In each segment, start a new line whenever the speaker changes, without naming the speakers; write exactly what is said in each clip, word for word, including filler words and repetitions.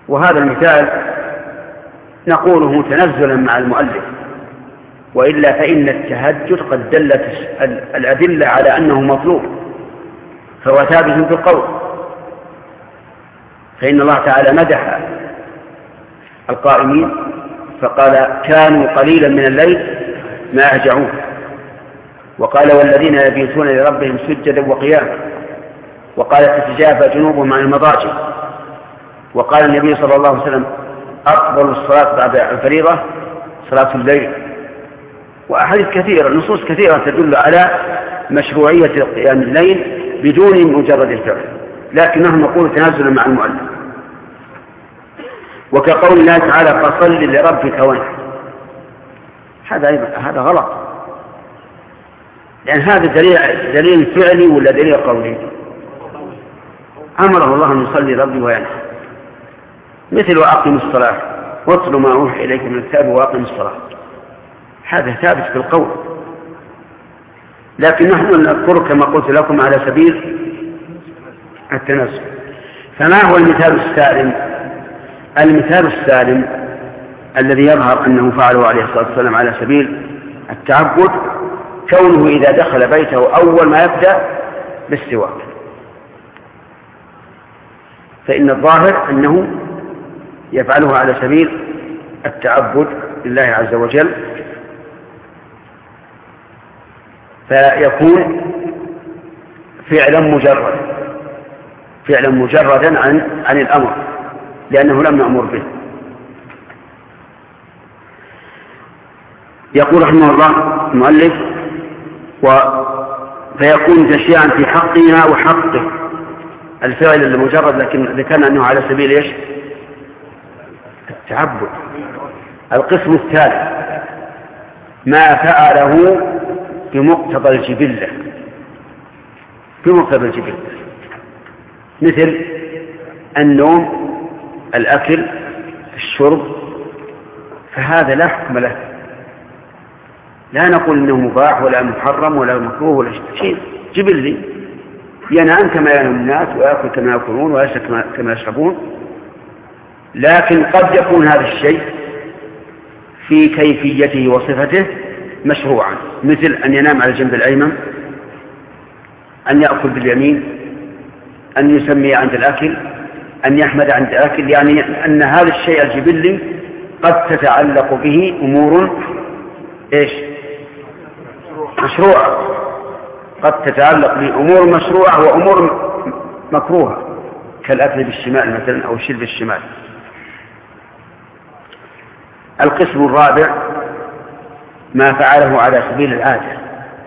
وهذا المثال نقوله تنزلا مع المؤلف، وإلا فإن التهجد قد دلت الأدلة على أنه مطلوب، فهو ثابت في القول. فإن الله تعالى مدح القائمين فقال كانوا قليلا من الليل ما يهجعون، وقال والذين يبيتون لربهم سجدا وقياما، وقال تتجافى جنوبهم عن المضاجع، وقال النبي صلى الله عليه وسلم أفضل الصلاة بعد الفريضة صلاة الليل. وأحاديث كثيرة، نصوص كثيرة تدل على مشروعية قيام الليل بدون مجرد الفعل، لكنه نقول تنازلا مع المؤلف. وكقول الله تعالى فصل لربك وانحر، هذا هذا غلط، لأن هذا دليل دليل فعلي ولا دليل قولي؟ أمره الله أن يصلي ربي وينحر، مثل وأقم الصلاة واتل ما أوحي إليك من الكتاب وأقم الصلاة، هذا ثابت في القول، لكن نحن نذكر كما قلت لكم على سبيل التنزل. فما هو المثال السالم؟ المثال السالم الذي يظهر أنه فعله عليه الصلاة والسلام على سبيل التعبد كونه إذا دخل بيته أول ما يبدأ بالسواك، فإن الظاهر أنه يفعله على سبيل التعبد لله عز وجل، فيكون فعلا مجرد فعلا مجردا عن عن الأمر، لأنه لم نأمر به. يقول رحمه الله المؤلف و فيكون تشريعا في حقنا وحقه، الفعل المجرد، لكن ذكرنا أنه على سبيل إيش؟ التعبد. القسم الثالث ما فعله بمقتضى الجبلة، بمقتضى الجبلة، مثل النوم، الأكل، الشرب، فهذا لا حكم له، لا نقول إنه مباح ولا محرم ولا مكروه ولا شيء، جبلي، ينام كما ينام الناس ويأكل كما يأكلون ويشرب كما يشربون، لكن قد يكون هذا الشيء في كيفيته وصفته مشروعا، مثل أن ينام على الجنب الأيمن، أن يأكل باليمين، أن يسمي عند الأكل، أن يحمد عند الأكل، يعني أن هذا الشيء الجبلي قد تتعلق به أمور إيش؟ مشروعة، قد تتعلق بأمور مشروعة وأمور مكروهة، كالأكل بالشمال مثلا أو الشرب بالشمال. القسم الرابع ما فعله على سبيل العادة،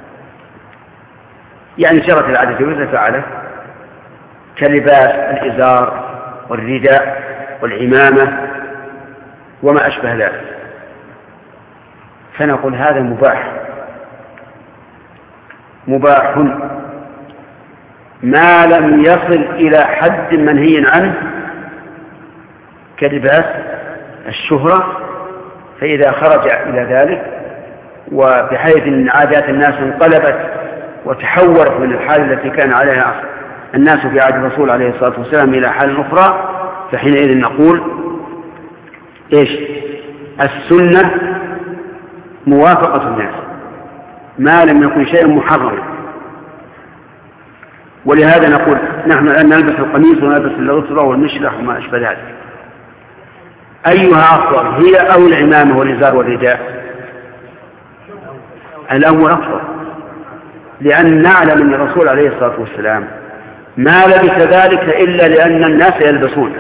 يعني جرت العادة مثل فعله، كلباس الإزار والرداء والعمامة وما أشبه ذلك، فنقول هذا مباح مباح ما لم يصل إلى حد منهي عنه، كلباس الشهرة، فإذا خرج إلى ذلك وبحيث أن عادات الناس انقلبت وتحولت من الحال التي كان عليها الناس في عهد الرسول عليه الصلاة والسلام إلى حال أخرى، فحينئذ نقول إيش؟ السنة موافقة الناس ما لم يكن شيئا محرما. ولهذا نقول نحن الآن نلبس القميص ونلبس الغطرة والمشلح وما أشبه ذلك، أيها أفضل، هي أو العمامة والإزار والرداء؟ الأول أفضل، لأن نعلم أن الرسول عليه الصلاة والسلام ما لبس ذلك إلا لأن الناس يلبسون،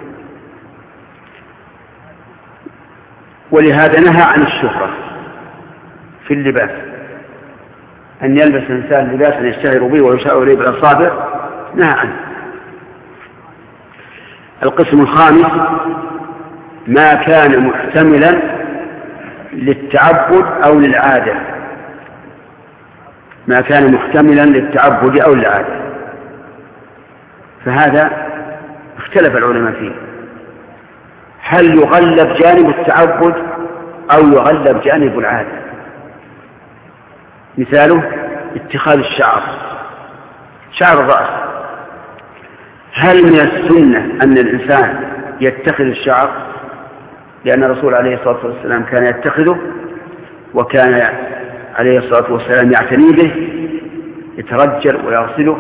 ولهذا نهى عن الشهرة في اللباس، أن يلبس الإنسان لباسا يشتهر به ويشاء إليه بالأصابع، نهى عنه. القسم الخامس ما كان محتملا للتعبد أو للعادة، ما كان محتملا للتعبد أو للعادة، فهذا اختلف العلماء فيه، هل يغلب جانب التعبد أو يغلب جانب العادة؟ مثاله اتخاذ الشعر، شعر الرأس، هل من السنة أن الإنسان يتخذ الشعر، لأن الرسول عليه الصلاة والسلام كان يتخذه، وكان عليه الصلاة والسلام يعتني به، يترجل ويغسله،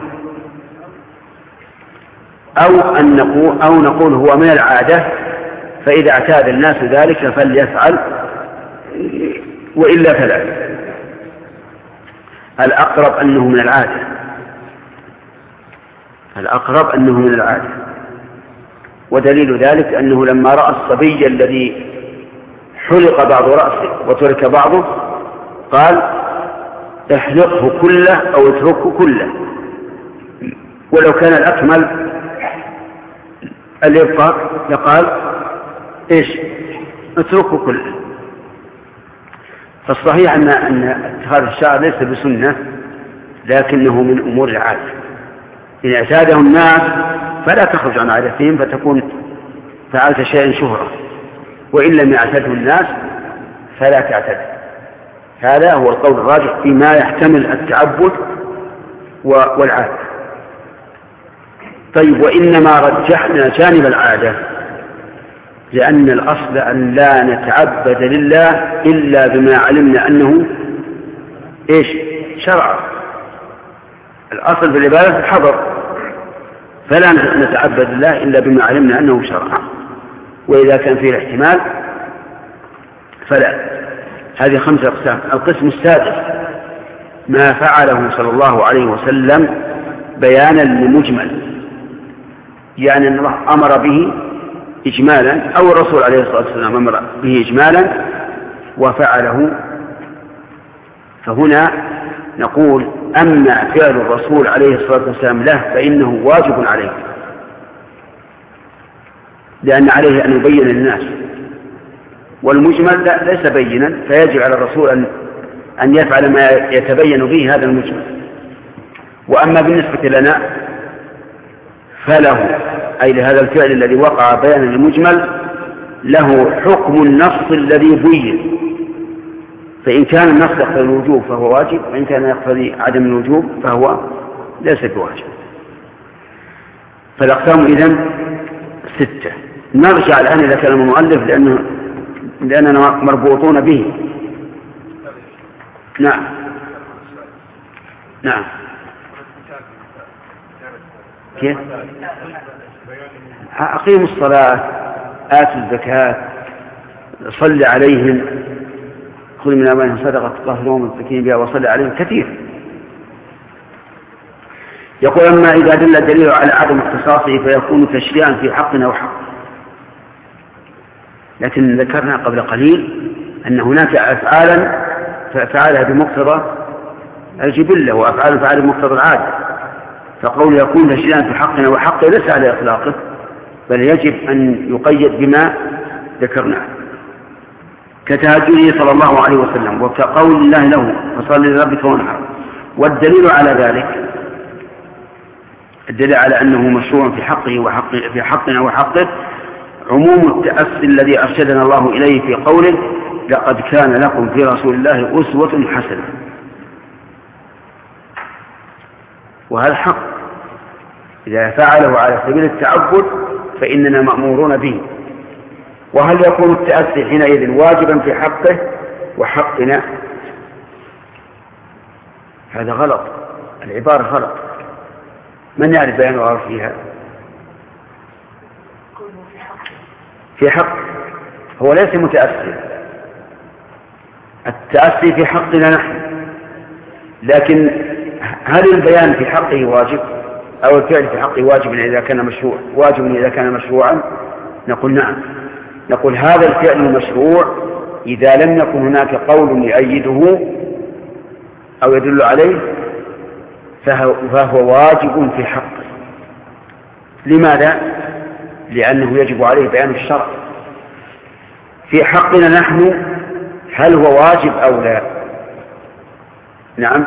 أو أن نقول, أو نقول هو من العادة، فإذا اعتاد الناس ذلك فليفعل، وإلا فلا. الأقرب أنه من العادة، الأقرب أنه من العادة. ودليل ذلك أنه لما رأى الصبي الذي حلق بعض رأسه وترك بعضه قال احلقه كله أو اتركه كله، ولو كان الأكمل الإبقاء لقال إيش اتركه كله. فالصحيح أن أن اتخاذ الشعر ليس بسنة، لكنه من أمور العادة. إن اعتاده الناس فلا تخرج عن عادتهم فتكون فعلت شيئا شهرة، وإن لم يعتده الناس فلا تعتد. هذا هو القول الراجح فيما يحتمل التعبد والعادة. طيب، وإنما رجحنا جانب العادة لأن الأصل أن لا نتعبد لله إلا بما علمنا أنه إيش شرع. الأصل في العبادة الحظر، فلا نتعبد لله إلا بما علمنا أنه شرع، وإذا كان فيه الاحتمال فلا. هذه خمسة أقسام. القسم السادس ما فعله صلى الله عليه وسلم بيانا لمجمل، يعني أن الله أمر به إجمالا، أو الرسول عليه الصلاة والسلام أمر به إجمالا وفعله. فهنا نقول أما فعل الرسول عليه الصلاة والسلام له فإنه واجب عليه، لأن عليه أن يبين للناس، والمجمل ليس بينا، فيجب على الرسول أن أن يفعل ما يتبين به هذا المجمل. وأما بالنسبة لنا فله، أي لهذا الفعل الذي وقع بيانا للمجمل، له حكم النص الذي بين. فإن كان النص يقتضي الوجوب فهو واجب، وإن كان يقتضي عدم الوجوب فهو ليس بواجب. فالأقسام إذن ستة. نرجع الآن إلى كلام المؤلف لأنه لأننا مربوطون به. نعم نعم كيف؟ أقيموا الصلاة، آتوا الزكاة، صل عليهم، خذ من أموالهم صدقة تطهرهم وتزكيهم بها وصل عليهم، كثير. يقول أما إذا دل الدليل على عدم اختصاصه فيكون تشريعا في حقنا وحق. لكن ذكرنا قبل قليل أن هناك أفعالا فعلها بمقتضى الجبلة، وأفعال فعلها بمقتضى العادة، فقول يكون تشريعا في حقنا وحقه ليس على إطلاقه، بل يجب أن يقيد بما ذكرناه، كتهجده صلى الله عليه وسلم، وكقول الله له فصل لربك وانحر. والدليل على ذلك، الدليل على أنه مشروع في حقه وحق في حقنا وحقه، عموم التأسي الذي أرشدنا الله إليه في قوله لقد كان لكم في رسول الله أسوة حسنة. وهذا حق، إذا فعله على سبيل التعبد فإننا مأمورون به. وهل يكون التأسي حينئذ واجبا في حقه وحقنا؟ هذا غلط، العبارة غلط. من يعرف بيان الغلط فيها؟ في حق هو ليس متأسي، التأسي في حقنا نحن، لكن هل البيان في حقه واجب أو الفعل في حقه واجب إذا كان مشروع واجب إذا كان مشروعا؟ نقول نعم. نقول هذا الفعل المشروع إذا لم يكن هناك قول يؤيده أو يدل عليه فهو واجب في حقه. لماذا؟ لأنه يجب عليه بيان الشرع. في حقنا نحن هل هو واجب أو لا؟ نعم،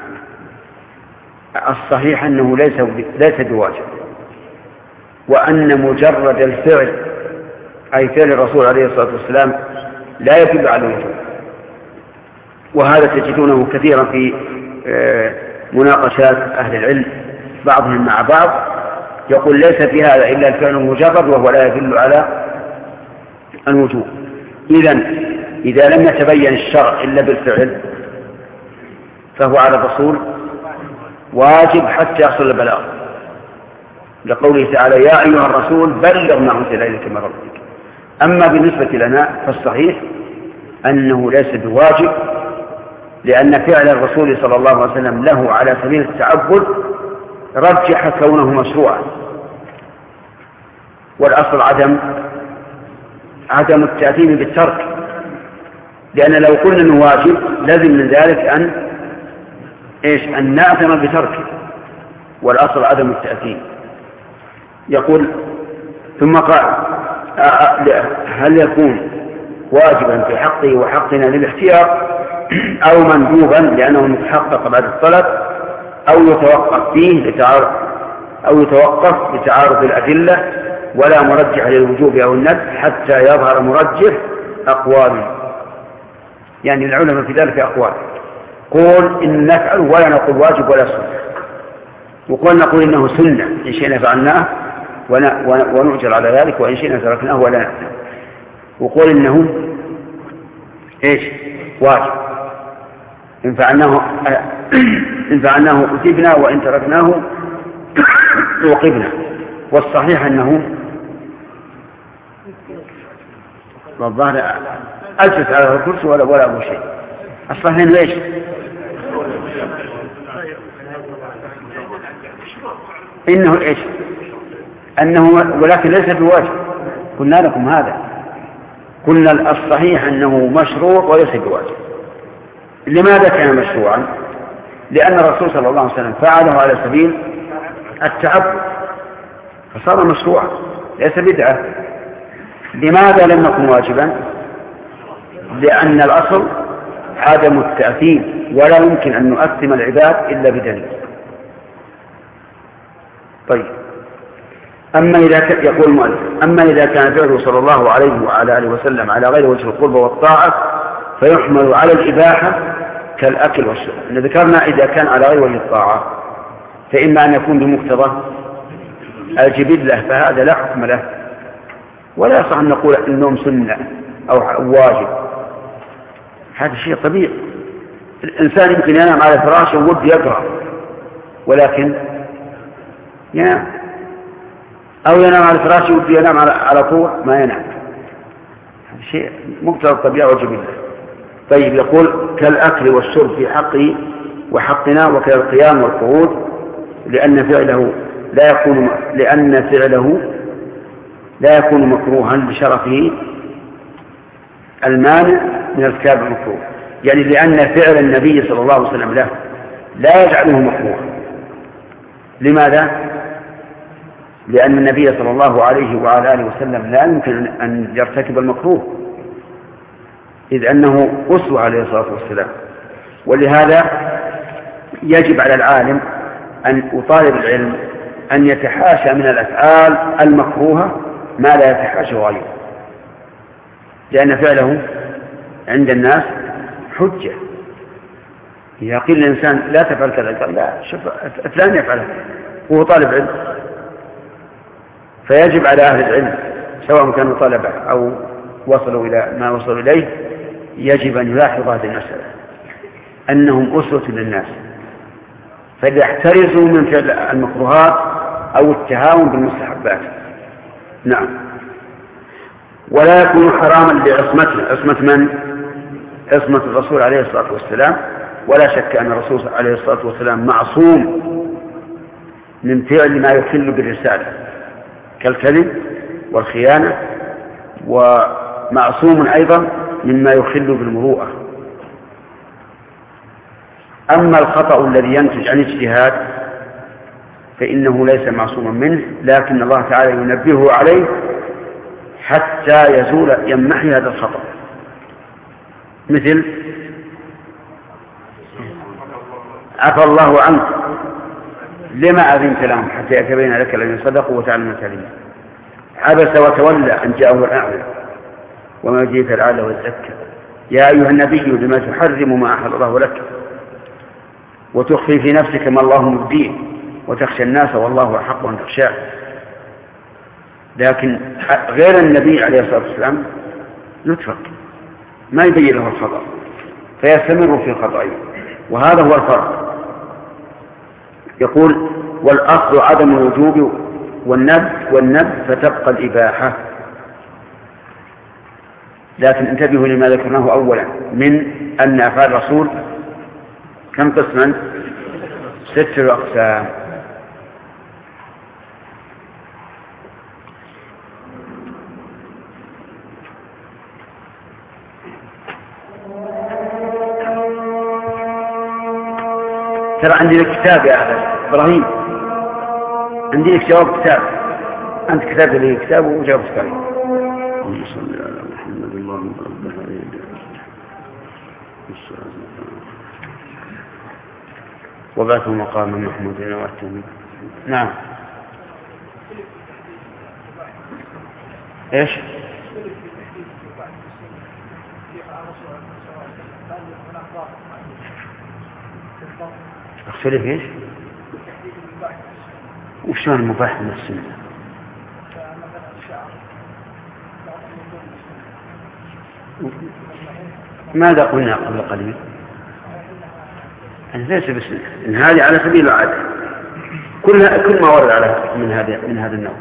الصحيح أنه ليس ليس بواجب، وأن مجرد الفعل أي فعل الرسول عليه الصلاة والسلام لا يدل على الوجوب. وهذا تجدونه كثيرا في مناقشات أهل العلم بعضهم مع بعض، يقول ليس في هذا إلا الفعل المجرد وهو لا يدل على الوجوب. إذن إذا لم يتبين الشرع إلا بالفعل فهو على الرسول واجب حتى يحصل البلاغ، لقوله تعالى يا أيها الرسول بلغ ما أنزل إليك من ربك. أما بالنسبة لنا فالصحيح أنه ليس بواجب، لأن فعل الرسول صلى الله عليه وسلم له على سبيل التعبد رجح كونه مشروعا، والأصل عدم عدم التأثيم بالترك، لأن لو قلنا أنه واجب لازم من ذلك أن إيش أن نأثم بتركه، والأصل عدم التأثيم. يقول ثم قال هل يكون واجبا في حقه وحقنا للاختيار أو مندوبا لأنه متحقق بعد الطلب أو يتوقف فيه لتعارض أو يتوقف لتعارض الأدلة ولا مرجح للوجوب أو الندب حتى يظهر مرجح أقوال. يعني العلماء في ذلك أقوال، قول إن نفعل ولا نقول واجب ولا سنة، وقول نقول إنه سنة إن شئنا فعلناه ونؤجر على ذلك وإن شئنا تركناه ولا نأثم، وقول إنه إيش واجب إن فعلناه إن فعلناه أثبنا وإن تركناه عوقبنا. والصحيح أنه والظاهر أجلس على الكرسي ولا ولا أبو شيء. الصحيح إنه إيش إنه إيش أنه ولكن ليس بواجب. قلنا لكم هذا، قلنا الصحيح أنه مشروع وليس بواجب. لماذا كان مشروعا؟ لأن الرسول صلى الله عليه وسلم فعله على سبيل التعبد فصار مشروعا ليس بدعة. لماذا لم يكن واجبا؟ لأن الأصل عدم التأثيم ولا يمكن أن نؤثم العباد إلا بدليل. طيب أما إذا كان يقول المؤلف أما إذا كان فعله صلى الله عليه وعلى آله وسلم على غير وجه القربة والطاعة فيحمل على الإباحة كالأكل والشرب. ذكرنا إذا كان على غير وجه الطاعة فإما أن يكون بمقتضى الجبلة فهذا لا حكم له، ولا يصح أن نقول النوم سنة أو واجب، هذا شيء طبيعي. الإنسان يمكن ينام على فراشه وود يقرأ ولكن ينام، أو ينام على فراشه وود ينام على طول ما ينام، هذا شيء مقتضى الطبيعة والجبلة. طيب يقول كالأكل والشرب في حقه وحقنا وكالقيام والقعود لأن فعله لا يكون لأن فعله لا يكون مكروها لشرفه المانع من ارتكاب المكروه، يعني لأن فعل النبي صلى الله عليه وسلم له لا يجعله مكروها. لماذا؟ لأن النبي صلى الله عليه وعلى آله وسلم لا يمكن أن يرتكب المكروه إذ أنه أسوة عليه الصلاة والسلام. ولهذا يجب على العالم أن يطالب العلم أن يتحاشى من الأفعال المكروهة ما لا يتحاشى غيره، لأن فعله عند الناس حجة. إذا قيل الإنسان لا تفعل كذا قال لا شوف فلان يفعله وهو طالب علم، فيجب على أهل العلم سواء كانوا طلبة أو وصلوا إلى ما وصلوا إليه يجب أن يلاحظوا هذه المسألة أنهم أسوة للناس، فليحترزوا من فعل المكروهات أو التهاون بالمستحبات. نعم. ولا يكون حراما لعصمته. عصمة من؟ عصمة الرسول عليه الصلاة والسلام. ولا شك أن الرسول عليه الصلاة والسلام معصوم من فعل ما يخل بالرسالة كالكذب والخيانة، ومعصوم أيضا مما يخل بالمروءة. أما الخطأ الذي ينتج عن اجتهاد فإنه ليس معصوما منه، لكن الله تعالى ينبهه عليه حتى يزول يمحي هذا الخطأ. مثل عفى الله عنك لما أذنت لهم حتى يتبين لك الذين صدقوا وتعلم الكاذبين. عبس وتولى أن جاءه الأعمى وما جئت لعله يزكى. يا أيها النبي لما تحرم ما أحل الله لك وتخفي في نفسك ما الله مبديه وتخشى الناس والله أحق أن تخشاه. لكن غير النبي عليه الصلاة والسلام يترك ما يبين له الخطأ فيستمر في خطأه، وهذا هو الفرق. يقول والأصل عدم الوجوب والنبذ والنبذ فتبقى الإباحة. لكن انتبهوا لما ذكرناه أولا من أن أفعال الرسول كم قسما؟ ستة أقسام. ترى عندي لك كتاب يا أخي إبراهيم، عندي لك جواب كتاب، أنت كتبت لي كتاب وجاوبت عليه. اللهم صل على محمد اللهم رب العالمين. وبعثه مقام محمود وأتم. نعم. إيش؟ اختلف ايش؟ وشون المباح من السنة؟ ماذا قلنا قبل قليل؟ أن ليس بس إن هذه على سبيل العادة، كل كل ما ورد على من هذا من هذا النوع.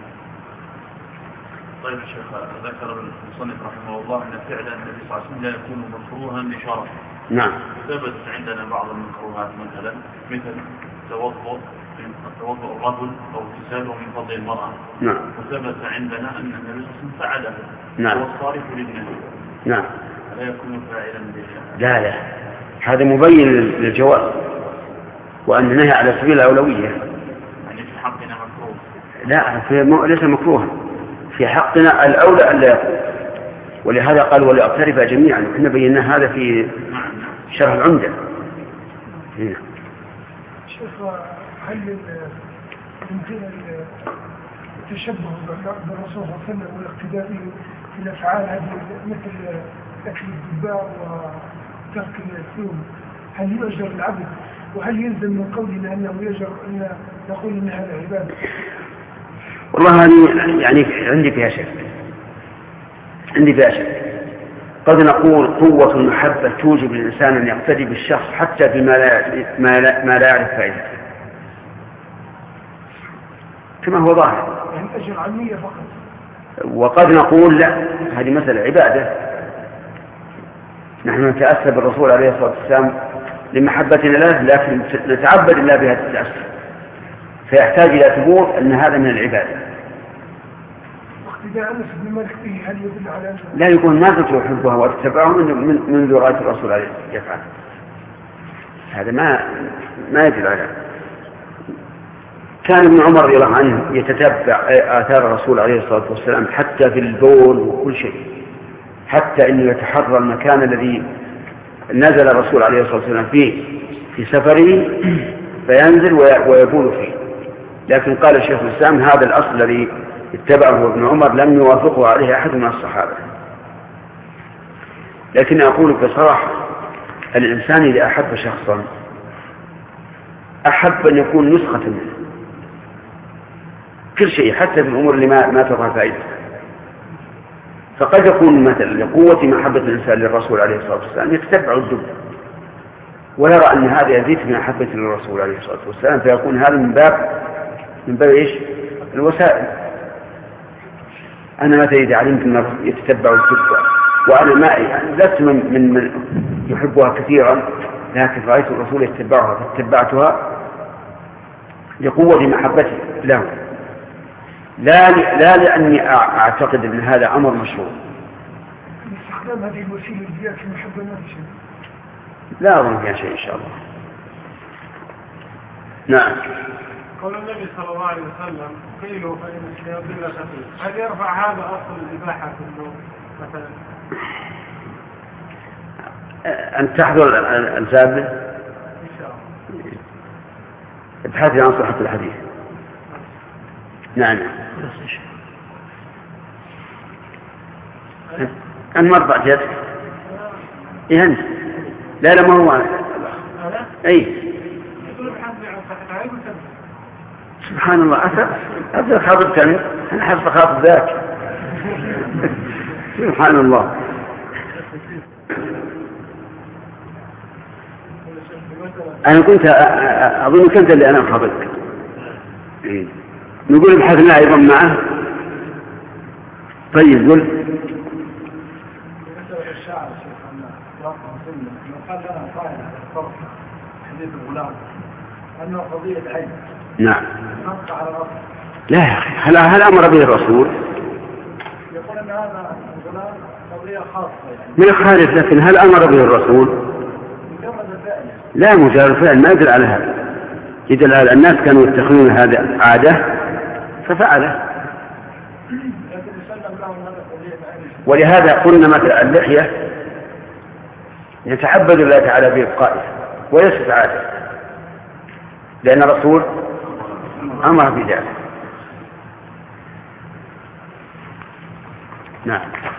طيب يا شيخ، ذكر المصنف رحمه الله أن فعل النبي صلى الله عليه وسلم لا يكون مكروها لشرف.
نعم.
ثبت عندنا بعض المكروهات مثلا مثل توضؤ توضؤ الرجل أو اغتساله من فضل المرأة.
نعم.
وثبت عندنا أن النبي صلى الله عليه وسلم فعله.
نعم.
هو الصارف للنهي.
نعم.
لا يكون فاعلا به.
لا لا، هذا مبين للجواز، وأن النهي على سبيل الأولوية.
يعني في حقنا مكروه.
لا، في م... ليس مكروها، في حقنا الأولى أن لا يكون، ولهذا قال ولأقترب جميعا. احنا بينا هذا في شرح العمدة. هنا.
شيخ، هل يمكن التشبه بالرسول صلى الله عليه وسلم والاقتداء في الأفعال هذه مثل أكل الدباء وترك الثوم، هل يؤجر العبد؟ وهل يلزم من قولنا أنه يجر أن نقول أن هذا عبادة؟
والله هذه يعني عندي فيها شك، عندي فيها شك. قد نقول قوة المحبة توجب الإنسان أن يقتدي بالشخص حتى بما لا, ما لا, ما لا يعرف فائدته، كما هو ظاهر.
يعني أجر علمية فقط. وقد
نقول لا، هذه مسألة عبادة، نحن نتأسى بالرسول عليه الصلاة والسلام لمحبتنا له، لكن نتعبد الله بهذا التأسي، فيحتاج إلى ثبوت أن هذا من العبادة.
واقتداء أنس بن مالك فيه هل يدل على أنه
لا يكون الناس تحبها وتتبعها من منذ رأيت الرسول عليه يفعل هذا، ما ما يدل على. كان ابن عمر رضي الله عنه يتتبع آثار الرسول عليه الصلاة والسلام حتى في البول وكل شيء، حتى إنه يتحرى المكان الذي نزل الرسول عليه الصلاة والسلام فيه في سفره فينزل ويبول فيه. لكن قال الشيخ الإسلام هذا الأصل الذي اتبعه ابن عمر لم يوافقه عليه أحد من الصحابة. لكن أقول بصراحة الإنسان إذا أحب شخصا أحب أن يكون نسخة منه كل شيء، حتى في الأمور اللي ما, ما تظهر فائدة. فقد يكون مثلا لقوة محبة الإنسان للرسول عليه الصلاة والسلام يتتبع الدب ويرى أن هذا يزيد من محبة للرسول عليه الصلاة والسلام، فيكون هذا من باب من باب إيش؟ الوسائل. أنا متى إذا علمت أنه يتتبع الدب وأنا ما يعني لست من, من, من يحبها كثيرا، لكن رأيت الرسول يتبعها فاتبعتها لقوة محبتي له، لا لا لأني أعتقد أن هذا أمر مشروع.
استخدام هذه الوسيلة الزيادة في المحبة ما في شيء.
لا أظن فيها شيء إن شاء الله. نعم.
قول النبي صلى الله عليه وسلم قيلوا فإن الشياطين لا تقيل، هل يرفع هذا أصل الإباحة في النوم مثلا؟
أن تحضر الزابة
إن شاء الله.
ابحثي عن صحة الحديث. نعم. أن مرضى جد إيه أنت؟ لا لا ما هو أي سبحان الله. أثر أثر حضرت أنا حسب خاطر ذاك. سبحان الله. أنا كنت أظن كنت اللي أنا أخبرك. نقول بحثنا أيضا معه. طيب قل.
أنه قضية عين.
نعم.
نقطع على الأصل.
لا يا أخي، هل, هل أمر به الرسول؟
يقول أن هذا الغلام قضية خاصة يعني.
من خارج، لكن هل أمر به الرسول؟
مجرد الفعل.
لا، مجرد فعل ما يدل على هذا. يدل على الناس كانوا يتخذون هذا عادة ففعله. ولهذا قلنا مثلا اللحية يتعبد الله تعالى بإبقائها وليست عادة، لأن الرسول أمر بذلك. نعم.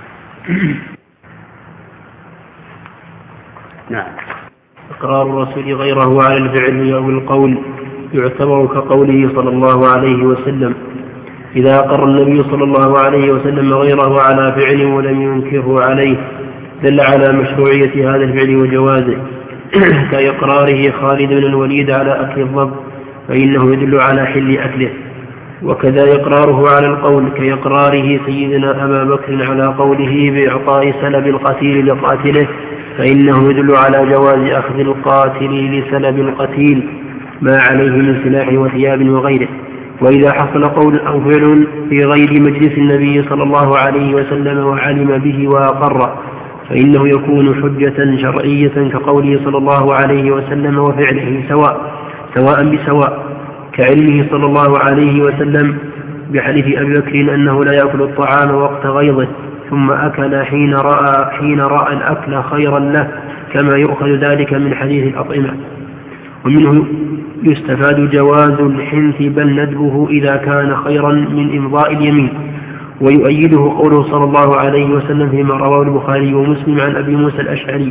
نعم.
إقرار الرسول غيره على الفعل أو القول يعتبر كقوله صلى الله عليه وسلم: إذا أقر النبي صلى الله عليه وسلم غيره على فعل ولم ينكره عليه دل على مشروعية هذا الفعل وجوازه، كإقراره خالد بن الوليد على أكل الضب فإنه يدل على حل أكله. وكذا إقراره على القول كإقراره سيدنا أبا بكر على قوله بإعطاء سلب القتيل لقاتله فإنه يدل على جواز أخذ القاتل لسلب القتيل ما عليه من سلاح وثياب وغيره. وإذا حصل قول أو فعل في غير مجلس النبي صلى الله عليه وسلم وعلم به وأقر فإنه يكون حجة شرعية كقوله صلى الله عليه وسلم وفعله سواء سواء بسواء، كعلمه صلى الله عليه وسلم بحديث أبي بكر أنه لا يأكل الطعام وقت غيظه ثم أكل حين رأى, حين رأى الأكل خيرا له، كما يؤخذ ذلك من حديث الأطعمة. ومنه يستفاد جواز الحنث بل ندبه إذا كان خيرا من إمضاء اليمين. ويؤيده قوله صلى الله عليه وسلم فيما رواه البخاري ومسلم عن أبي موسى الأشعري: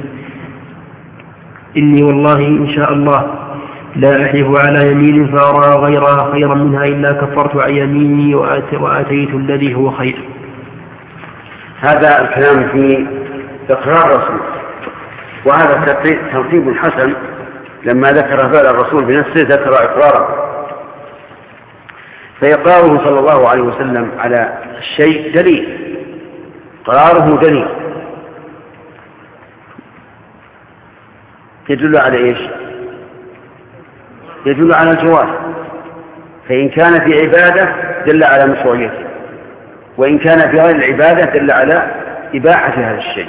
إني والله إن شاء الله لا أحلف على يمين فأرى غيرها خيرا منها إلا كفرت عن يميني وآتيت الذي هو خير.
هذا الكلام في إقرار الرسول، وهذا ترتيب حسن. لما ذكر فعل الرسول بنفسه ذكر إقراره، فإقراره صلى الله عليه وسلم على الشيء دليل، قراره دليل يدل على إيش؟ يدل على الجواز. فإن كان في عبادة دل على مشروعيته، وإن كان في غير العبادة دل على إباحة هذا الشيء.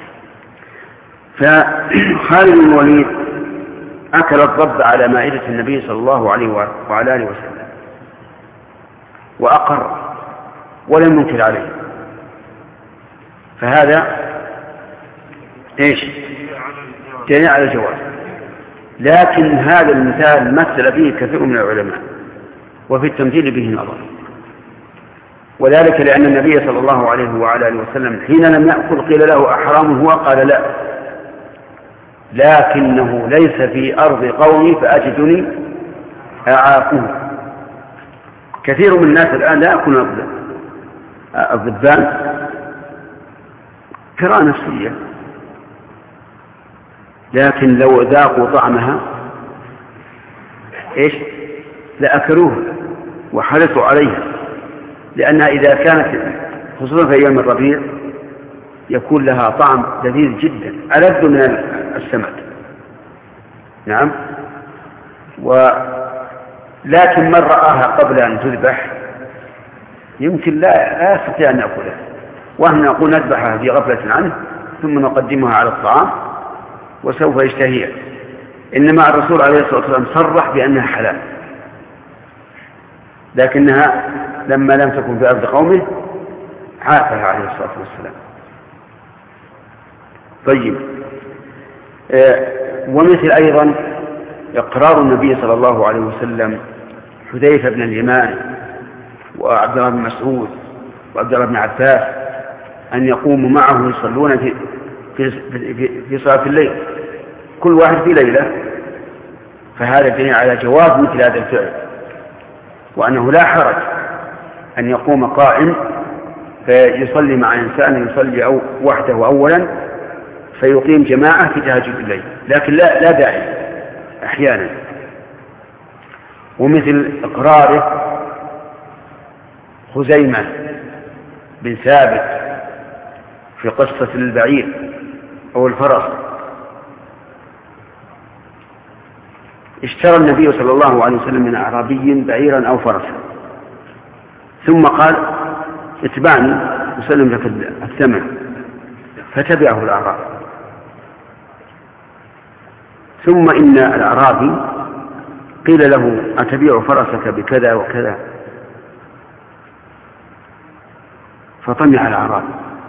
فخالد بن الوليد أكل الضب على مائدة النبي صلى الله عليه وعلى آله وسلم وأقر ولم ينكر عليه، فهذا إيش؟ دليل على الجواز. لكن هذا المثال مثل به كثير من العلماء، وفي التمثيل به نظر، وذلك لأن النبي صلى الله عليه وعلى آله وسلم حين لم يأكل قيل له أحرام هو؟ قال لا، لكنه ليس في أرض قومي فأجدني أعافه. كثير من الناس الآن لا يأكلون الضبان كراهة نفسية، لكن لو ذاقوا طعمها إيش لأكلوه وحرصوا عليها، لأنها إذا كانت خصوصا في أيام الربيع يكون لها طعم لذيذ جدا ألذ من السمك. نعم. ولكن من رآها قبل أن تذبح يمكن لا, لا يستطيع أن يأكلها، وهم نقول نذبحها في غفلة عنه ثم نقدمها على الطعام وسوف يشتهيها. إنما الرسول عليه الصلاة والسلام صرح بأنها حلال، لكنها لما لم تكن في أرض قومه عافها عليه الصلاة والسلام. طيب. آه ومثل أيضا إقرار النبي صلى الله عليه وسلم حذيفة بن اليمان وعبد الله بن مسعود وعبد الله بن عباس أن يقوموا معه يصلون في, في, في, في صلاة الليل كل واحد في ليلة، فهذا دليل على جواز مثل هذا الفعل، وأنه لا حرج أن يقوم قائم فيصلي مع إنسان يصلي أو وحده أولا فيقيم جماعة في تهجد الليل، لكن لا, لا داعي أحيانا. ومثل إقراره خزيمة بن ثابت في قصة البعير أو الفرس، اشترى النبي صلى الله عليه وسلم من أعرابي بعيرا أو فرسا، ثم قال اتبعني وسلم لك الثمن، فتبعه الأعرابي. ثم إن الأعرابي قيل له أتبيع فرسك بكذا وكذا، فطمع الأعرابي،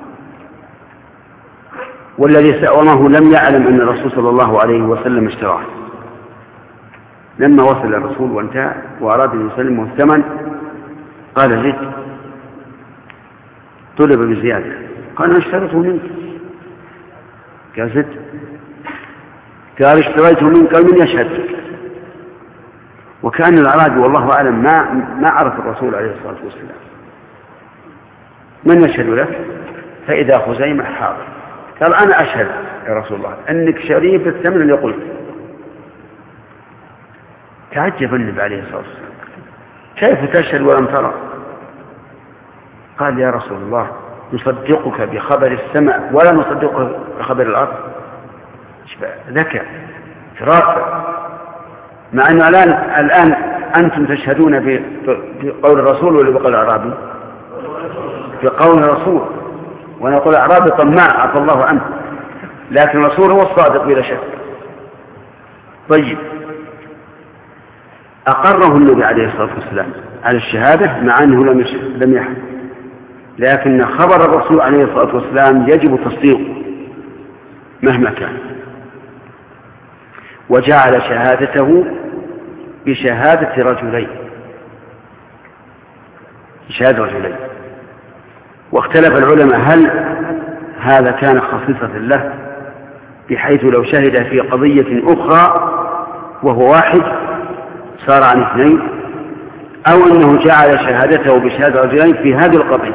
والذي سأومه لم يعلم أن الرسول صلى الله عليه وسلم اشتراه. لما وصل الرسول وانتهى وأراد أن يسلمه الثمن قال زد، طلب بزيادة، قال اشتريته منك، قال زد، قال اشتريته منك، قال من يشهد؟ وكان الأعرابي والله أعلم ما ما عرف الرسول عليه الصلاة والسلام، من يشهد لك؟ فإذا خزيمة حاضر، قال أنا أشهد يا رسول الله أنك شريف الثمن اللي قلت. تعجب النبي عليه الصلاة والسلام، كيف تشهد ولم ترى؟ قال يا رسول الله نصدقك بخبر السماء ولا نصدقك بخبر الأرض. ذكاء فراسة، مع أنه الآن, الآن أنتم تشهدون بقول الرسول ولا بقول الأعرابي؟ بقول الرسول، ونقول الأعرابي طماع عفى الله عنه، لكن الرسول هو الصادق بلا شك. طيب، أقره النبي عليه الصلاة والسلام على الشهادة مع أنه لم لم يحدث، لكن خبر الرسول عليه الصلاة والسلام يجب تصديقه مهما كان، وجعل شهادته بشهادة رجلين، بشهادة رجلين. واختلف العلماء هل هذا كان خصيصة له بحيث لو شهد في قضية أخرى وهو واحد صار عن اثنين، أو أنه جعل شهادته بشهادة رجلين في هذه القضية.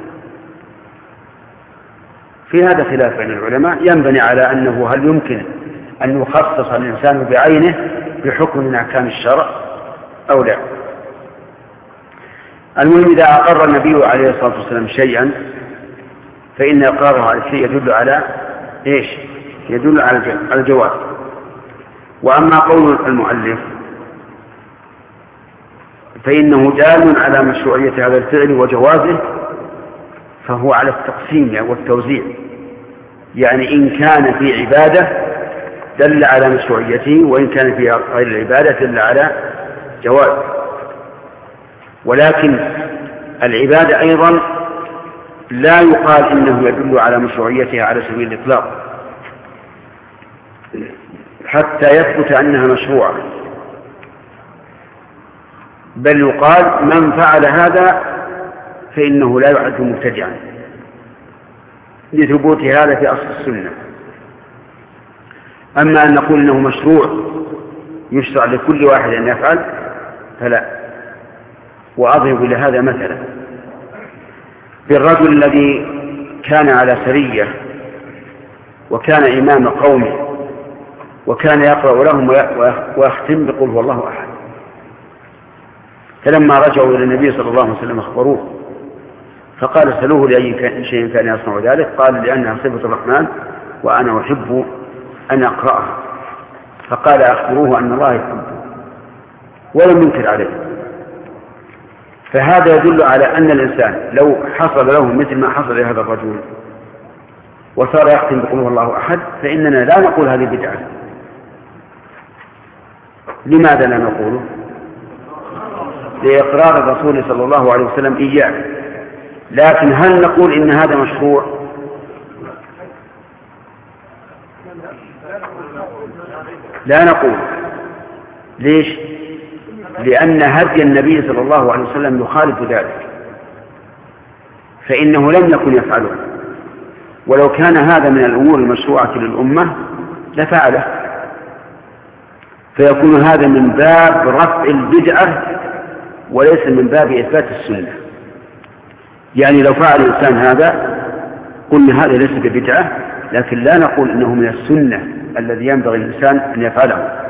في هذا خلاف بين العلماء ينبني على أنه هل يمكن أن يخصص الإنسان بعينه بحكم من أحكام الشرع أو لا. المهم إذا أقر النبي عليه الصلاة والسلام شيئا فإن إقراره على الشيء يدل على إيش؟ يدل على الجواز. وأما قول المؤلف فإنه دال على مشروعية هذا الفعل وجوازه، فهو على التقسيم والتوزيع، يعني إن كان في عبادة دل على مشروعيته، وإن كان في غير العبادة دل على جوازه. ولكن العبادة أيضا لا يقال إنه يدل على مشروعيتها على سبيل الإطلاق حتى يثبت أنها مشروعة، بل يقال من فعل هذا فإنه لا يعد مبتدعا لثبوت هذا في أصل السنة. أما أن نقول إنه مشروع يشرع لكل واحد أن يفعل فلا. وأضرب إلى هذا مثلا بالرجل الذي كان على سرية وكان إمام قومه وكان يقرأ لهم ويختم بقول هو الله أحد، فلما رجعوا إلى النبي صلى الله عليه وسلم أخبروه فقال سألوه لأي شيء كان يصنع ذلك، قال لأنها صفة الرحمن وأنا أحب أن أقرأها، فقال أخبروه أن الله يحبه ولم ينكر عليه. فهذا يدل على أن الإنسان لو حصل له مثل ما حصل لهذا الرجل وصار يختم بقول الله أحد فإننا لا نقول هذه بدعة. لماذا لا نقوله؟ لإقرار الرسول صلى الله عليه وسلم إياه. لكن هل نقول إن هذا مشروع؟ لا نقول. ليش؟ لأن هدي النبي صلى الله عليه وسلم يخالف ذلك، فإنه لم يكن يفعله، ولو كان هذا من الأمور المشروعة للأمة لفعله، فيكون هذا من باب رفع البدعة وليس من باب إثبات السنة. يعني لو فعل الإنسان هذا قلنا هذا ليس ببدعة، لكن لا نقول إنه من السنة الذي ينبغي الإنسان أن يفعله.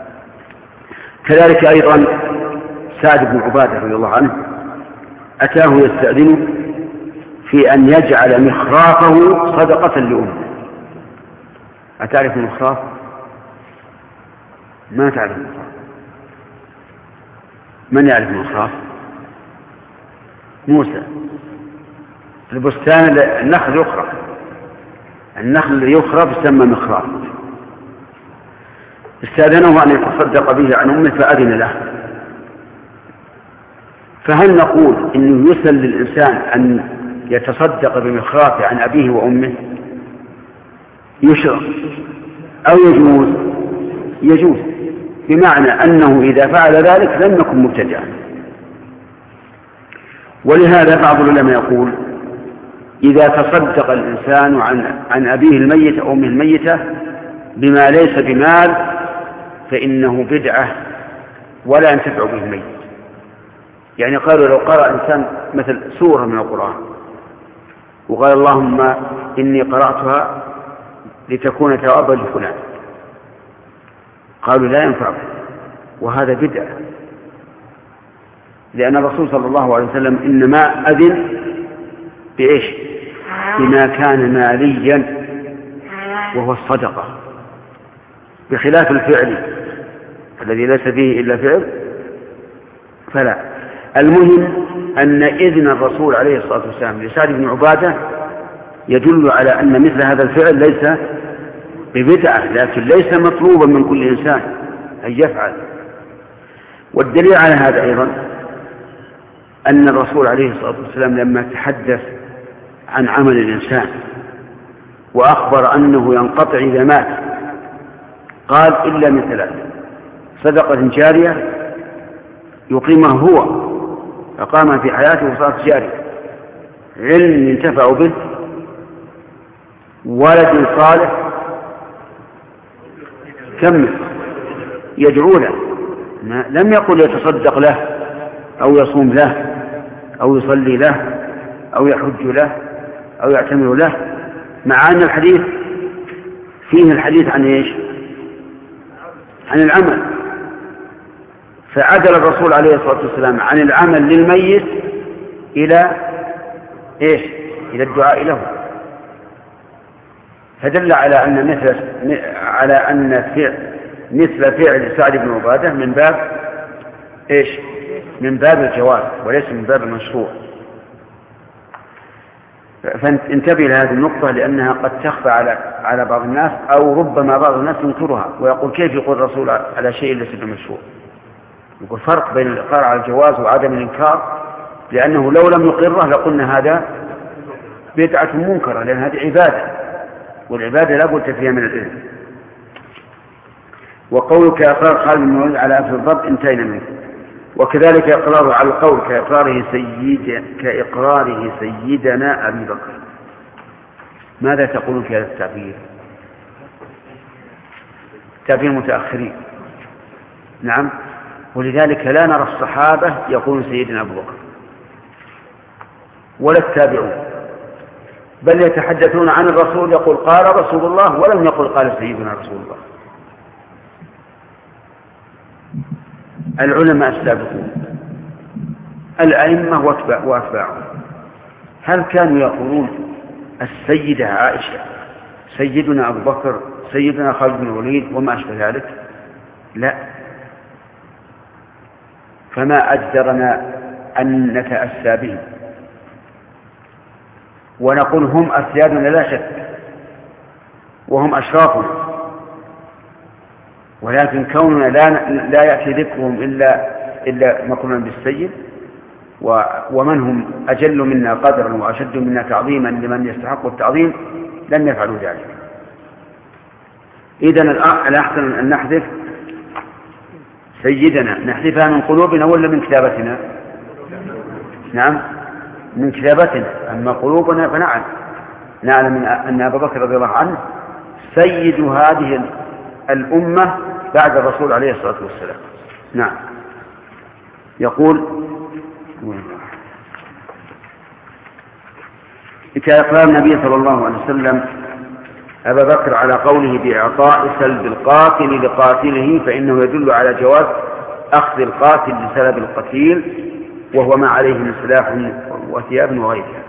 كذلك أيضا سعد بن عبادة رضي الله عنه أتاه يستأذنه في أن يجعل مخرافه صدقة لأمه. أتعرف المخراف؟ ما تعرف المخراف؟ من يعرف المخراف؟ موسى. البستان النخل يخرف، النخل يخرف يسمى مخراف. استأذنه أن يتصدق به عن أمه فأذن له. فهل نقول إنه يسن للإنسان أن يتصدق بمخرافه عن أبيه وأمه؟ يشرع أو يجوز؟ يجوز، بمعنى أنه إذا فعل ذلك لم يكن مبتدعا. ولهذا بعض العلماء يقول إذا تصدق الإنسان عن عن أبيه الميت أو أمه الميتة بما ليس بمال فإنه بدعة ولا ينتفع به الميت. يعني قالوا لو قرأ إنسان مثل سورة من القرآن وقال اللهم إني قرأتها لتكون ثوابا لفلان، قالوا لا ينفع، وهذا بدعة، لأن الرسول صلى الله عليه وسلم إنما أذن بإيش؟ بما كان ماليا وهو الصدقة، بخلاف الفعل الذي ليس فيه إلا فعل فلا. المهم أن إذن الرسول عليه الصلاة والسلام لسعد بن عبادة يدل على أن مثل هذا الفعل ليس ببدعة، لكن ليس مطلوبا من كل إنسان أن يفعل. والدليل على هذا أيضا أن الرسول عليه الصلاة والسلام لما تحدث عن عمل الإنسان وأخبر أنه ينقطع إذا مات قال إلا من ثلاث: صدقة جارية يقيمها هو أقامها في حياته وصارت جارية، علم ينتفع به، ولد صالح كمل يدعو له. لم يقل يتصدق له أو يصوم له أو يصلي له أو يحج له أو يعتمر له، مع أن الحديث فيه الحديث عن إيش؟ عن العمل. فعدل الرسول عليه الصلاة والسلام عن العمل للميت إلى إيش؟ إلى الدعاء له. فدل على أن مثل على أن فعل مثل فعل سعد بن عبادة من باب إيش؟ من باب الجواز وليس من باب المشروع. فانتبه لهذه النقطة لأنها قد تخفى على على بعض الناس، أو ربما بعض الناس ينكرها ويقول كيف يقول الرسول على شيء ليس بمشروع. يقول فرق بين الإقرار على الجواز وعدم الإنكار، لأنه لو لم يقره لقلنا هذا بدعة منكرة، لأن هذه عبادة، والعبادة لا بد فيها من الإذن. وقولك إقرار خالد بن الوليد على أفضل الضبط انتهينا منه. وكذلك إقراره على القول كإقراره سيد كإقراره سيدنا أبي بكر. ماذا تقولون في هذا التعبير؟ تعبير متأخرين. نعم، ولذلك لا نرى الصحابة يقولون سيدنا أبو بكر ولا التابعون، بل يتحدثون عن الرسول يقول قال رسول الله ولم يقل قال سيدنا رسول الله. العلماء السابقون الأئمة وأتباعهم هل كانوا يقولون السيدة عائشة، سيدنا أبو بكر، سيدنا خالد بن الوليد وما أشبه ذلك؟ لا. فما أجدرنا أن نتأسى بهم ونقول هم أسيادنا لا شك وهم أشرافنا، ولكن كوننا لا, لا يأتي ذكرهم إلا, إلا مقرونا بالسيد، ومن هم أجل منا قدرا وأشد منا تعظيما لمن يستحق التعظيم لم يفعلوا ذلك. إذن الأحسن أن نحذف سيدنا، نحذفها من قلوبنا ولا من كتابتنا؟ نعم، من كتابتنا. أما قلوبنا فنعم نعلم أن أبا بكر رضي الله عنه سيد هذه الأمة بعد الرسول عليه الصلاة والسلام. نعم. يقول إقرار النبي صلى الله عليه وسلم أبا بكر على قوله بإعطاء سلب القاتل لقاتله فإنه يدل على جواز أخذ القاتل لسلب القتيل وهو ما عليه من سلاح وثياب وغيرها.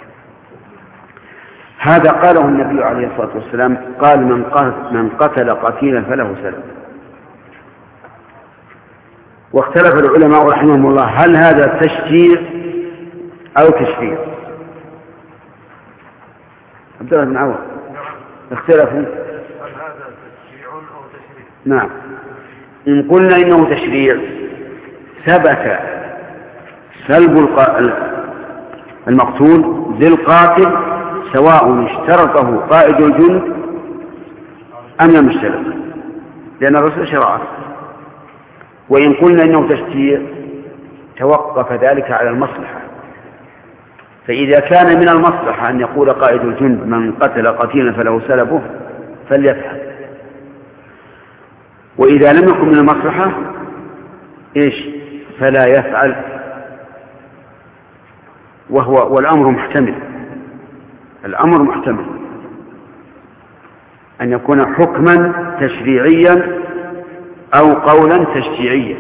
هذا قاله النبي عليه الصلاة والسلام، قال من قتل قتيلا فله سلب. واختلف العلماء رحمهم الله هل هذا تشجيع أو تشريع؟ عبد الله بن عوض اختلفوا
هل هذا تشريع أو تشريع؟
نعم. إن قلنا إنه تشريع ثبت سلب المقتول للقاتل سواء اشترطه قائد الجند أم لم يشترط، لأن الرسول شرعه. وإن قلنا إنه تشريع توقف ذلك على المصلحة، فإذا كان من المصلحة أن يقول قائد الجند من قتل قتيلا فله سلبه فليفعل، وإذا لم يكن من المصلحة إيش فلا يفعل. وهو والأمر محتمل، الأمر محتمل أن يكون حكما تشريعيا أو قولا تشجيعيا.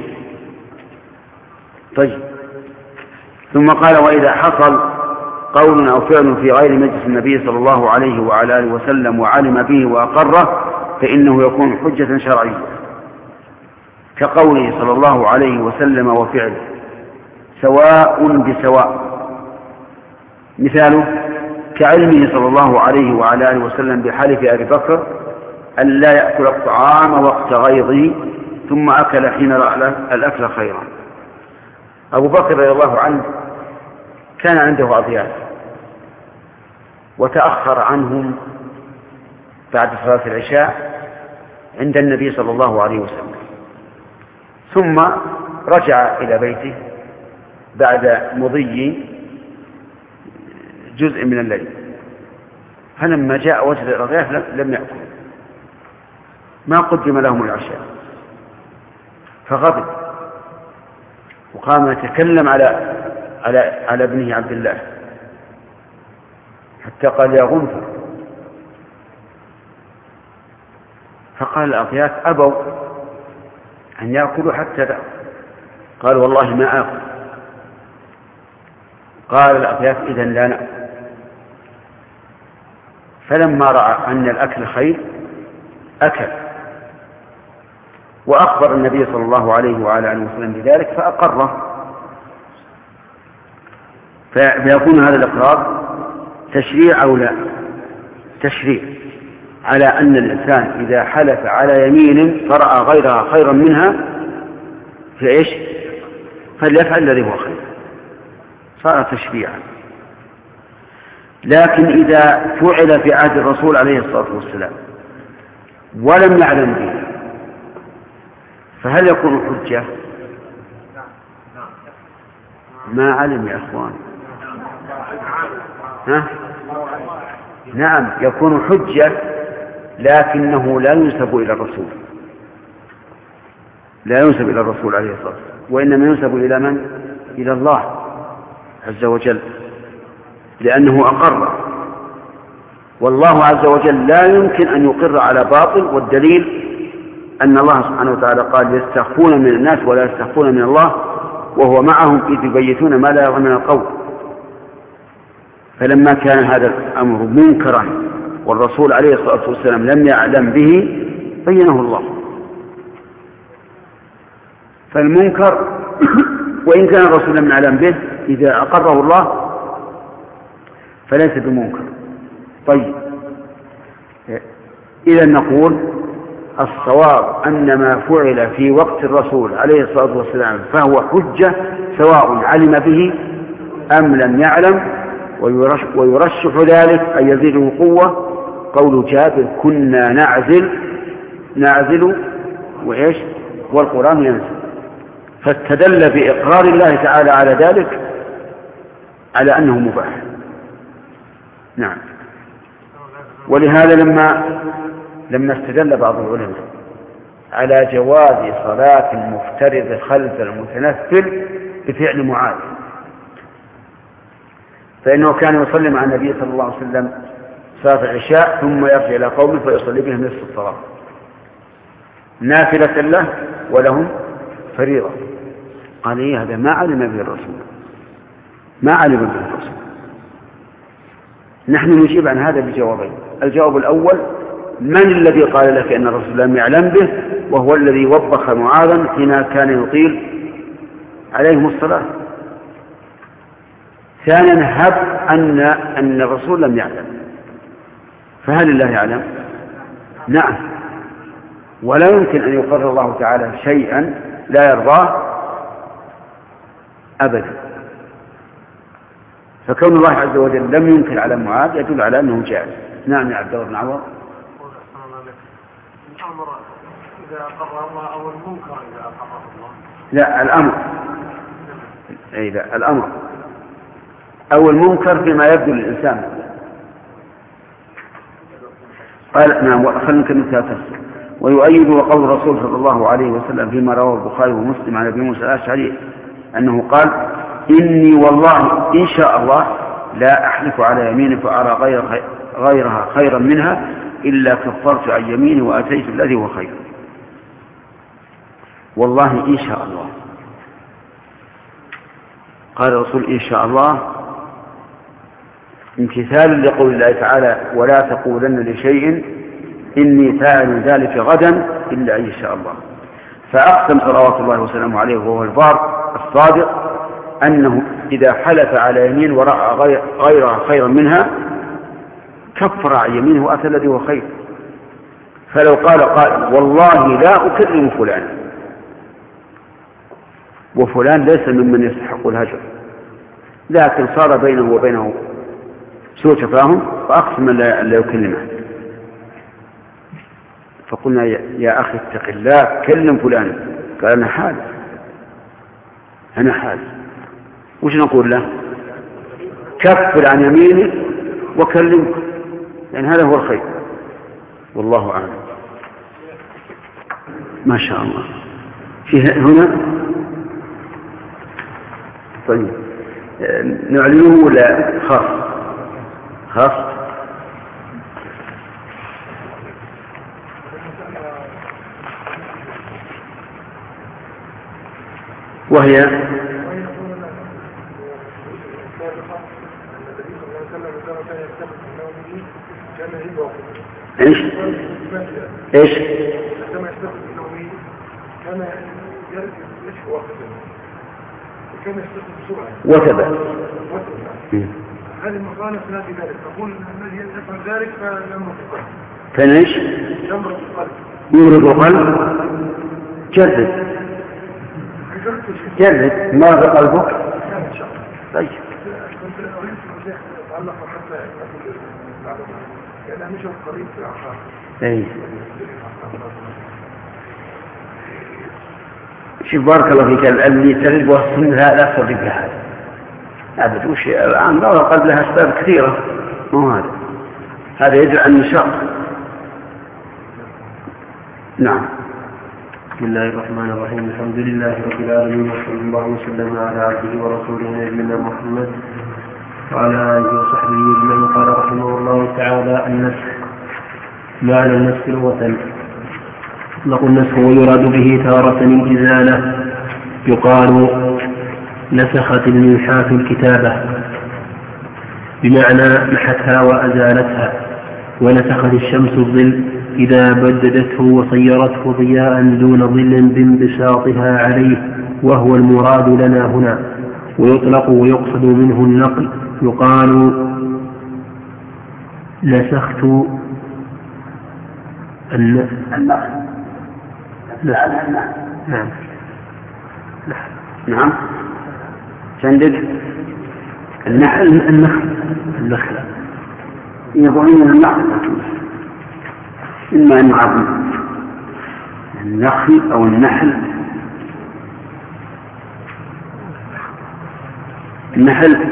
طيب، ثم قال وإذا حصل قول أو فعل في غير مجلس النبي صلى الله عليه وعلى آله وسلم وعلم به وأقره فإنه يكون حجة شرعية، كقوله صلى الله عليه وسلم وفعله سواء بسواء. مثاله كعلمه صلى الله عليه وعلى آله وسلم بحلف أبي بكر أن لا يأكل الطعام وقت غيظه ثم أكل حين رأى الأكل خيرا. أبو بكر رضي الله عنه كان عنده أضياف وتأخر عنهم بعد صلاة العشاء عند النبي صلى الله عليه وسلم، ثم رجع إلى بيته بعد مضي جزء من الليل، فلما جاء وجد الأضياف لم يأكل، ما قدم لهم العشاء، فغضب وقام يتكلم على على على ابنه عبد الله حتى قال يا غنفر، فقال الأضياف أبوا أن يأكلوا حتى لا. قال والله ما آكل. قال الأضياف إذن لا نأكل. فلما رأى أن الأكل خير أكل، وأخبر النبي صلى الله عليه وعلى آله وسلم بذلك فأقره. فيكون هذا الإقرار تشريع أو لا؟ تشريع، على أن الإنسان إذا حلف على يمين فرأى غيرها خيرا منها في إيش فليفعل الذي هو خير، صار تشريعا. لكن إذا فعل في عهد الرسول عليه الصلاة والسلام ولم يعلم به فهل يكون حجة؟ ما علم يا أخوان. ها؟ نعم يكون حجة، لكنه لا ينسب إلى الرسول، لا ينسب إلى الرسول عليه الصلاة والسلام، وإنما ينسب إلى من؟ إلى الله عز وجل، لأنه أقر، والله عز وجل لا يمكن أن يقر على باطل. والدليل أن الله سبحانه وتعالى قال يستخفون من الناس ولا يستخفون من الله وهو معهم إذ يبيتون ما لا يرى من القول. فلما كان هذا الأمر منكرا والرسول عليه الصلاة والسلام لم يعلم به بينه الله. فالمنكر وإن كان الرسول لم يعلم به إذا أقره الله فليس بمنكر. طيب، إذا نقول الصواب أن ما فعل في وقت الرسول عليه الصلاة والسلام فهو حجة سواء علم به أم لم يعلم، ويرشح, ويرشح ذلك أن يزيده قوة قول جابر كنا نعزل نعزل وإيش والقرآن ينزل، فاستدل بإقرار الله تعالى على ذلك على أنه مباح. نعم. ولهذا لما لما استدل بعض العلماء على جواز صلاة المفترض خلف المتنفل بفعل معاذ، فإنه كان يصلي مع النبي صلى الله عليه وسلم صلاة العشاء ثم يرجع إلى قومه فيصلي بهم نصف الصلاة نافلة له ولهم فريضة. قال إيه هذا ما علم به الرسول، ما علم به الرسول. نحن نجيب عن هذا بجوابين. الجواب الأول: من الذي قال لك أن الرسول لم يعلم به وهو الذي وبخ معاذا حين كان يطيل عليهم الصلاة؟ ثانيا: هب أن أن الرسول لم يعلم، فهل الله يعلم؟ نعم، ولا يمكن أن يقرر الله تعالى شيئا لا يرضاه أبدا. فكون الله عز وجل لم ينكر على معاذ يدل على أنه جائز. نعم يا عبد الله بن عمر.
الأمر إذا قرر الله أو المنكر إذا قرر الله؟
لا، الأمر. أي لا، الأمر أو المنكر فيما يبدو للإنسان. قال نعم، خلنا نكمل ثلاثة. ويؤيد قول الرسول صلى الله عليه وسلم فيما رواه البخاري ومسلم عن أبي موسى الأشعري أنه قال: إني والله إن شاء الله لا أحلف على يمين فأرى غير غيرها خيرا منها إلا كفرت عن يميني وأتيت الذي هو خير. والله إن شاء الله. قال الرسول إن شاء الله امتثال لقول الله تعالى: ولا تقولن لشيء إني فاعل ذلك غدا إلا أن شاء الله. فأقسم صلوات الله وسلامه عليه وهو البار الصادق أنه إذا حلف على يمين ورأى غيرها خيرا منها كفر عن يمينه وأتى الذي هو خير. فلو قال قائل: والله لا أكرم فلان، وفلان ليس ممن يستحق الهجر، لكن صار بينه وبينه سوء تفاهم فأقسم أن لا يكلمه، فقلنا: يا أخي اتق الله، كلم فلان. قال: أنا حال أنا حال وش نقول له؟ كفر عن يمينه وكلمه، لأن هذا هو الخير. والله أعلم. ما شاء الله. في هنا طيب نعلمه ولا خاص؟ خاص. وهي ايش ايش
كما يستخدم النووي كان يرجع ايش وقت وكان يستخدم بسرعه
وثبت.
هذه المقالة لا في ذلك، تقول الذي يفعل ذلك فيمرض القلب.
كان ايش؟
يمرض القلب.
يمرض القلب. جرد جرد مرض قلبك.
ان شاء الله.
طيب.
كنت اريد ان اتعلق حتى اقول لأنها مش قريب في العقار.
اي شوف بارك الله فيك، اللي ترد وصل لها لا تصدق هذا أبد. وش الآن لا قلب لها أسباب كثيرة، مو هذا هذا يدل عن النشاط. نعم.
بسم الله الرحمن الرحيم. الحمد لله رب العالمين، وصلى الله وسلم على عبده ورسوله نبينا محمد وعلى آله وصحبه أجمعين. قال رحمه الله تعالى: النسخ. معنى النسخ لغة يطلق النسخ ويراد به تارة الإزالة، يقال نسخت المنحاة الكتابة بمعنى محتها وأزالتها. ونسخت الشمس الظل إذا بددته وصيرته ضياء دون ظل بانبساطها عليه، وهو المراد لنا هنا. ويطلق ويقصد منه النقل، يقال نسخت النقل. نعم
نعم سندد النحل.
النخل النخل
يقولون النحل إما أن نعرف النخل أو النحل. النحل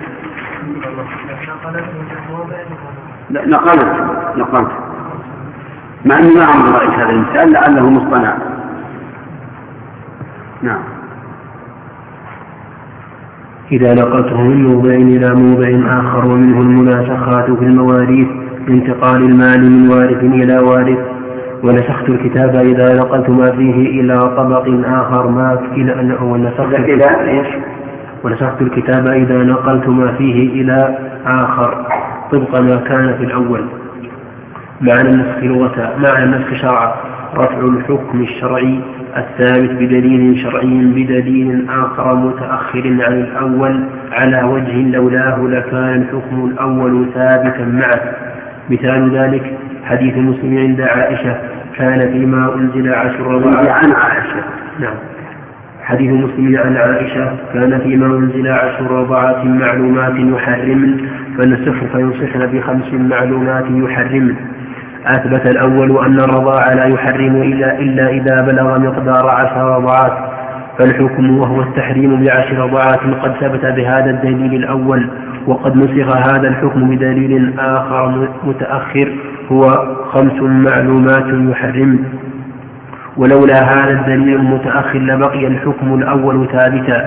لا نقلت نقلت مع أني ما عمر رأيت هذا الإنسان لعله مصطنع. نعم.
إذا نقلته من موضع إلى موضع آخر، ومنه المناسخات في المواريث بانتقال المال من وارث إلى وارث. ونسخت الكتاب إذا نقلت ما فيه إلى طبق آخر ما إلى ونسخت الكتاب ونسخت الكتاب إذا نقلت ما فيه إلى آخر طبق ما كان في الأول. معنى النسخ لغة. معنى النسخ شرعا رفع الحكم الشرعي الثابت بدليل شرعي بدليل آخر متأخر عن الأول على وجه لولاه لكان الحكم الأول ثابتا معه. مثال ذلك حديث مسلم عند عائشة كان فيما أنزل عشر رضعات
عن عائشة.
نعم. حديث مسلم عن عائشة كان فيما أنزل عشر رضعات معلومات يحرم فنسخ فينصحن بخمس معلومات يحرم. أثبت الأول أن الرضاع لا يحرم إلا, إلا إذا بلغ مقدار عشر رضعات، فالحكم وهو التحريم بعشر رضعات قد ثبت بهذا الدليل الأول، وقد نسخ هذا الحكم بدليل آخر متأخر هو خمس معلومات يحرم. ولولا هذا الدليل المتأخر لبقي الحكم الأول ثابتا.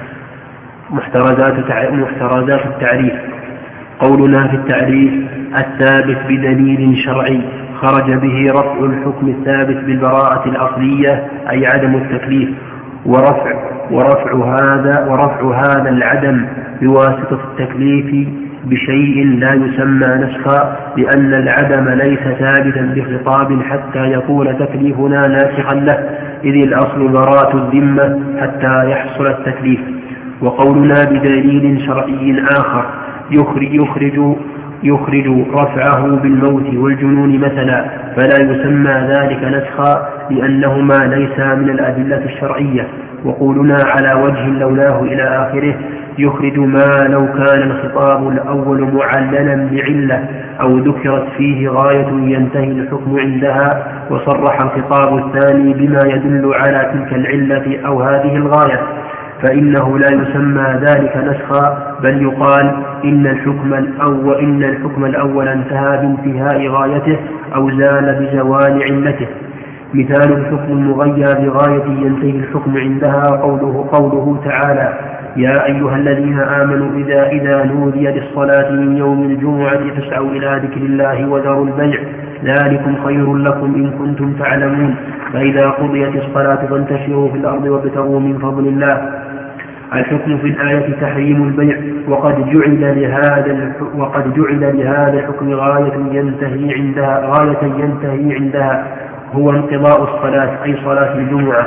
محترزات التعريف. قولنا في التعريف الثابت بدليل شرعي خرج به رفع الحكم الثابت بالبراءة الأصلية أي عدم التكليف، ورفع, ورفع, هذا, ورفع هذا العدم بواسطة التكليف بشيء لا يسمى نسخا، لأن العدم ليس ثابتا بخطاب حتى يكون تكليفنا ناسخا له، إذ الأصل براءة الذمة حتى يحصل التكليف. وقولنا بدليل شرعي آخر يخرج, يخرج, يخرج رفعه بالموت والجنون مثلا، فلا يسمى ذلك نسخا لأنهما ليس من الأدلة الشرعية. وقولنا على وجه لولاه إلى آخره يخرج ما لو كان الخطاب الأول معللا بعلة أو ذكرت فيه غاية ينتهي الحكم عندها وصرح الخطاب الثاني بما يدل على تلك العلة أو هذه الغاية، فإنه لا يسمى ذلك نسخا، بل يقال إن الحكم الأول, إن الحكم الأول انتهى بانتهاء غايته أو زال بزوال علته. مثال الحكم المغير بغاية ينتهي الحكم عندها قوله, قوله تعالى يا أيها الذين آمنوا إذا, إذا نودي للصلاة من يوم الجمعة فاسعوا إلى ذكر الله وذروا البيع ذلكم خير لكم إن كنتم تعلمون، فإذا قضيت الصلاة فانتشروا في الأرض وابتغوا من فضل الله. الحكم في الآية تحريم البيع، وقد جعل لهذا وقد جعل لهذا الحكم غاية ينتهي عندها غاية ينتهي عندها هو انقضاء الصلاة أي صلاة الجمعة،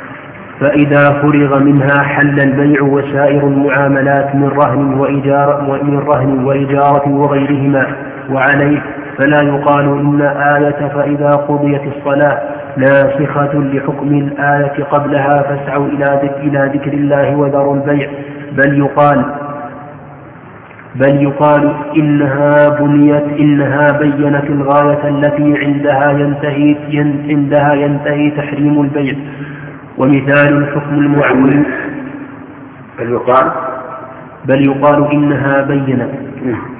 فإذا فرغ منها حل البيع وسائر المعاملات من رهن وإجارة ومن رهن وإجارة وغيرهما. وعليه فلا يقال إن آية فإذا قضيت الصلاة ناسخة لحكم الآية قبلها فاسعوا إلى ذكر الله وذروا البيع، بل يقال بل يقال إنها بنيت إنها بينت الغاية التي عندها ينتهي عندها ينتهي تحريم البيع. ومثال الحكم المعول
بل يقال
بل يقال إنها بينت